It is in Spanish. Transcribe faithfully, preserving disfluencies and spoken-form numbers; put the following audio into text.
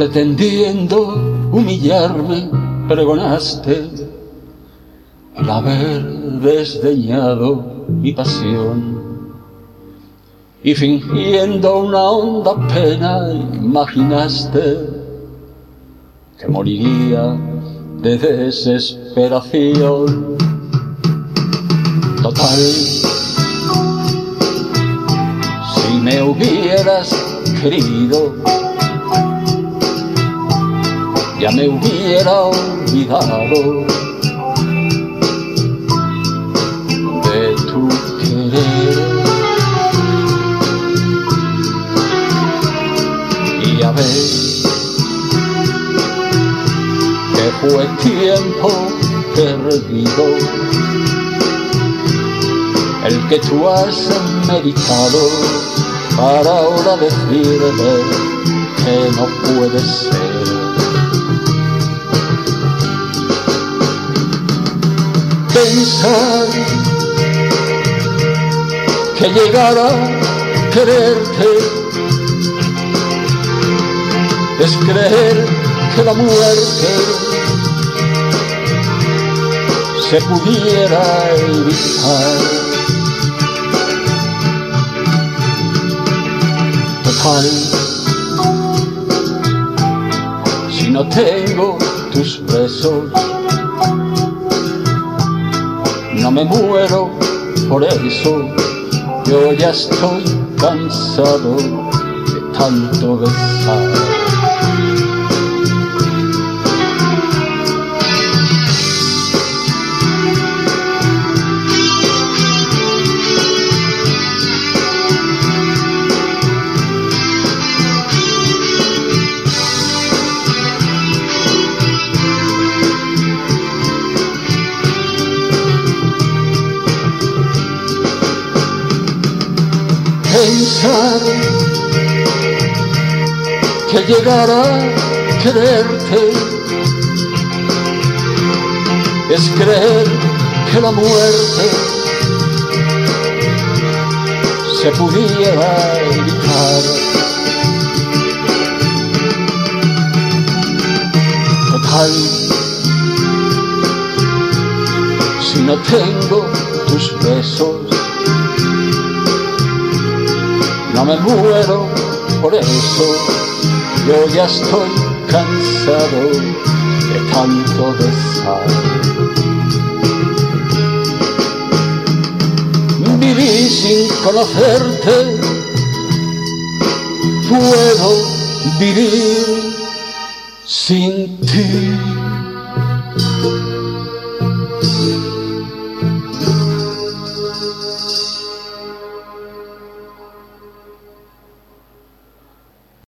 pretendiendo humillarme, pregonaste el haber desdeñado mi pasión. Y fingiendo una honda pena imaginaste que moriría de desesperación. Total, si me hubieras querido, ya me hubiera olvidado de tu querer. Y ya ves que fue tiempo perdido el que tú has meditado para ahora decirme que no puede ser. Pensar que llegara a quererte es creer que la muerte se pudiera evitar. Total, si no tengo tus besos, no me muero por eso. Yo ya estoy cansado de tanto besar. Pensar que llegar a quererte es creer que la muerte se pudiera evitar. Total, si no tengo tus besos, no me muero por eso. Yo ya estoy cansado de tanto besar. Viví sin conocerte, puedo vivir sin ti.